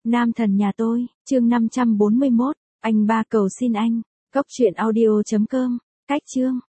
Nam thần nhà tôi, chương 541, anh ba cầu xin anh. Cốc truyện audio.com, cách chương.